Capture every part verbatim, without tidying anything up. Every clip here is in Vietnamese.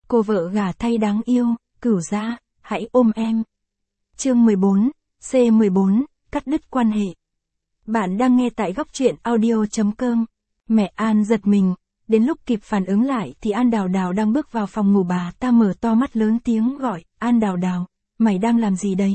Cô vợ gả thay đáng yêu, Cửu Gia, hãy ôm em. Chương mười bốn, C mười bốn, cắt đứt quan hệ. Bạn đang nghe tại góc truyện audio chấm com. Mẹ An giật mình, đến lúc kịp phản ứng lại thì An Đào Đào đang bước vào phòng ngủ bà ta mở to mắt lớn tiếng gọi, An Đào Đào, mày đang làm gì đấy?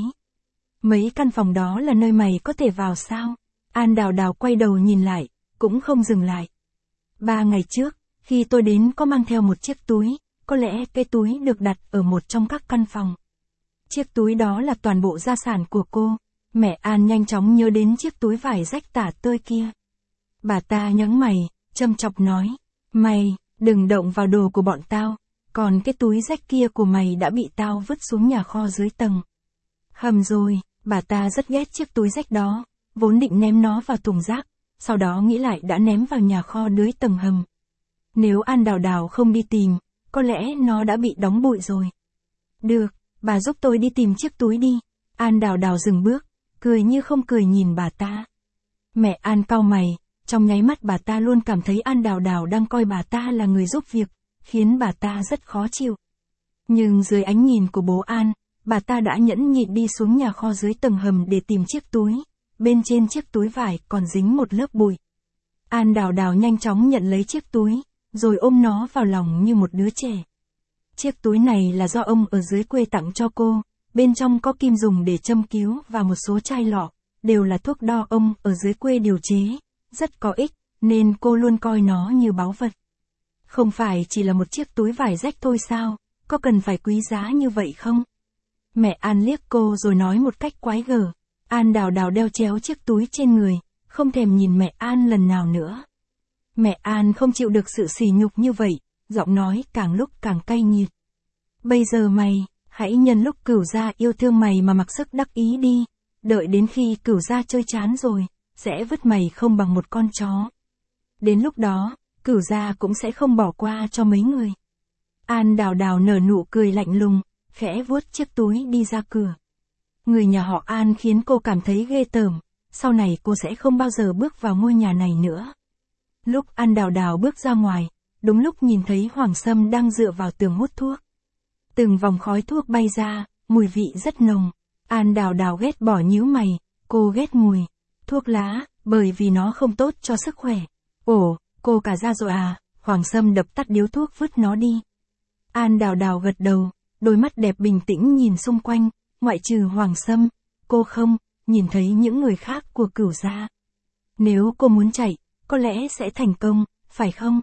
Mấy căn phòng đó là nơi mày có thể vào sao? An Đào Đào quay đầu nhìn lại, cũng không dừng lại. Ba ngày trước, khi tôi đến có mang theo một chiếc túi, có lẽ cái túi được đặt ở một trong các căn phòng. Chiếc túi đó là toàn bộ gia sản của cô. Mẹ An nhanh chóng nhớ đến chiếc túi vải rách tả tơi kia. Bà ta nhướng mày, châm chọc nói, mày, đừng động vào đồ của bọn tao, còn cái túi rách kia của mày đã bị tao vứt xuống nhà kho dưới tầng. Hầm rồi, bà ta rất ghét chiếc túi rách đó, vốn định ném nó vào thùng rác, sau đó nghĩ lại đã ném vào nhà kho dưới tầng hầm. Nếu An Đào Đào không đi tìm, có lẽ nó đã bị đóng bụi rồi. Được, bà giúp tôi đi tìm chiếc túi đi. An Đào Đào dừng bước, cười như không cười nhìn bà ta. Mẹ An cau mày, trong nháy mắt bà ta luôn cảm thấy An Đào Đào đang coi bà ta là người giúp việc, khiến bà ta rất khó chịu. Nhưng dưới ánh nhìn của bố An, bà ta đã nhẫn nhịn đi xuống nhà kho dưới tầng hầm để tìm chiếc túi. Bên trên chiếc túi vải còn dính một lớp bụi. An Đào Đào nhanh chóng nhận lấy chiếc túi, rồi ôm nó vào lòng như một đứa trẻ. Chiếc túi này là do ông ở dưới quê tặng cho cô, bên trong có kim dùng để châm cứu và một số chai lọ, đều là thuốc đo ông ở dưới quê điều chế, rất có ích, nên cô luôn coi nó như báu vật. Không phải chỉ là một chiếc túi vải rách thôi sao, có cần phải quý giá như vậy không? Mẹ An liếc cô rồi nói một cách quái gở. An Đào Đào đeo chéo chiếc túi trên người, không thèm nhìn mẹ An lần nào nữa. Mẹ An không chịu được sự sỉ nhục như vậy, giọng nói càng lúc càng cay nghiệt. Bây giờ mày, hãy nhân lúc Cửu Gia yêu thương mày mà mặc sức đắc ý đi, đợi đến khi Cửu Gia chơi chán rồi, sẽ vứt mày không bằng một con chó. Đến lúc đó, Cửu Gia cũng sẽ không bỏ qua cho mấy người. An Đào Đào nở nụ cười lạnh lùng, khẽ vuốt chiếc túi đi ra cửa. Người nhà họ An khiến cô cảm thấy ghê tởm, sau này cô sẽ không bao giờ bước vào ngôi nhà này nữa. Lúc An Đào Đào bước ra ngoài, đúng lúc nhìn thấy Hoàng Sâm đang dựa vào tường hút thuốc. Từng vòng khói thuốc bay ra, mùi vị rất nồng. An Đào Đào ghét bỏ nhíu mày, cô ghét mùi thuốc lá, bởi vì nó không tốt cho sức khỏe. Ồ, cô cả ra rồi à? Hoàng Sâm đập tắt điếu thuốc vứt nó đi. An Đào Đào gật đầu, đôi mắt đẹp bình tĩnh nhìn xung quanh, ngoại trừ Hoàng Sâm, cô không nhìn thấy những người khác của Cửu Gia. Nếu cô muốn chạy, có lẽ sẽ thành công, phải không?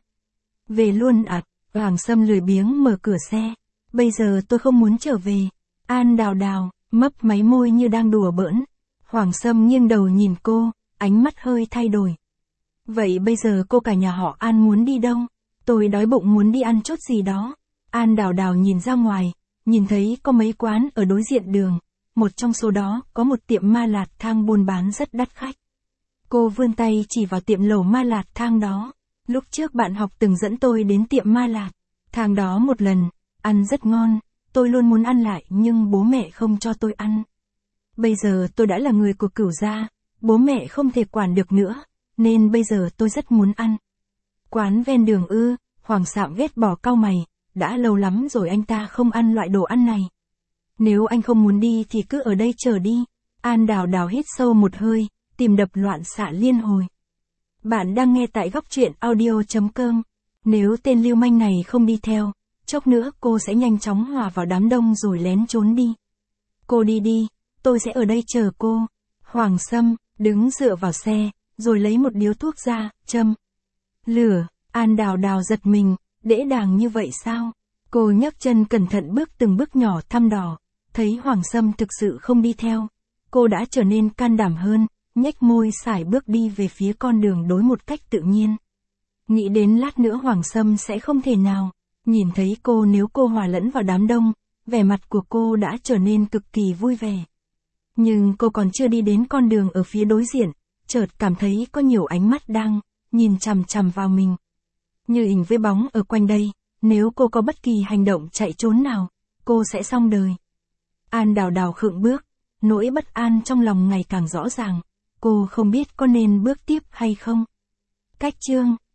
Về luôn ạ. À? Hoàng Sâm lười biếng mở cửa xe. Bây giờ tôi không muốn trở về. An Đào Đào mấp máy môi như đang đùa bỡn. Hoàng Sâm nghiêng đầu nhìn cô, ánh mắt hơi thay đổi. Vậy bây giờ cô cả nhà họ An muốn đi đâu? Tôi đói bụng muốn đi ăn chốt gì đó. An Đào Đào nhìn ra ngoài, nhìn thấy có mấy quán ở đối diện đường. Một trong số đó có một tiệm ma lạt thang buôn bán rất đắt khách. Cô vươn tay chỉ vào tiệm lẩu ma lạt thang đó. Lúc trước bạn học từng dẫn tôi đến tiệm ma lạt thang đó một lần, ăn rất ngon, tôi luôn muốn ăn lại nhưng bố mẹ không cho tôi ăn. Bây giờ tôi đã là người của Cửu Gia, bố mẹ không thể quản được nữa, nên bây giờ tôi rất muốn ăn. Quán ven đường ư? Hoàng Sạm ghét bỏ cau mày, đã lâu lắm rồi anh ta không ăn loại đồ ăn này. Nếu anh không muốn đi thì cứ ở đây chờ đi. An Đào Đào hít sâu một hơi, tìm đập loạn xạ liên hồi. Bạn đang nghe tại góc truyện audio chấm com. Nếu tên lưu manh này không đi theo, chốc nữa cô sẽ nhanh chóng hòa vào đám đông rồi lén trốn đi. Cô đi đi, tôi sẽ ở đây chờ cô. Hoàng Sâm đứng dựa vào xe, rồi lấy một điếu thuốc ra, châm lửa. An Đào Đào giật mình, đễ đàng như vậy sao? Cô nhấc chân cẩn thận bước từng bước nhỏ thăm dò, thấy Hoàng Sâm thực sự không đi theo. Cô đã trở nên can đảm hơn, nhếch môi sải bước đi về phía con đường đối một cách tự nhiên. Nghĩ đến lát nữa Hoàng Sâm sẽ không thể nào nhìn thấy cô nếu cô hòa lẫn vào đám đông, vẻ mặt của cô đã trở nên cực kỳ vui vẻ. Nhưng cô còn chưa đi đến con đường ở phía đối diện, chợt cảm thấy có nhiều ánh mắt đang nhìn chằm chằm vào mình. Như hình với bóng ở quanh đây, nếu cô có bất kỳ hành động chạy trốn nào, cô sẽ xong đời. An Đào Đào khựng bước, nỗi bất an trong lòng ngày càng rõ ràng, cô không biết có nên bước tiếp hay không. Cách chương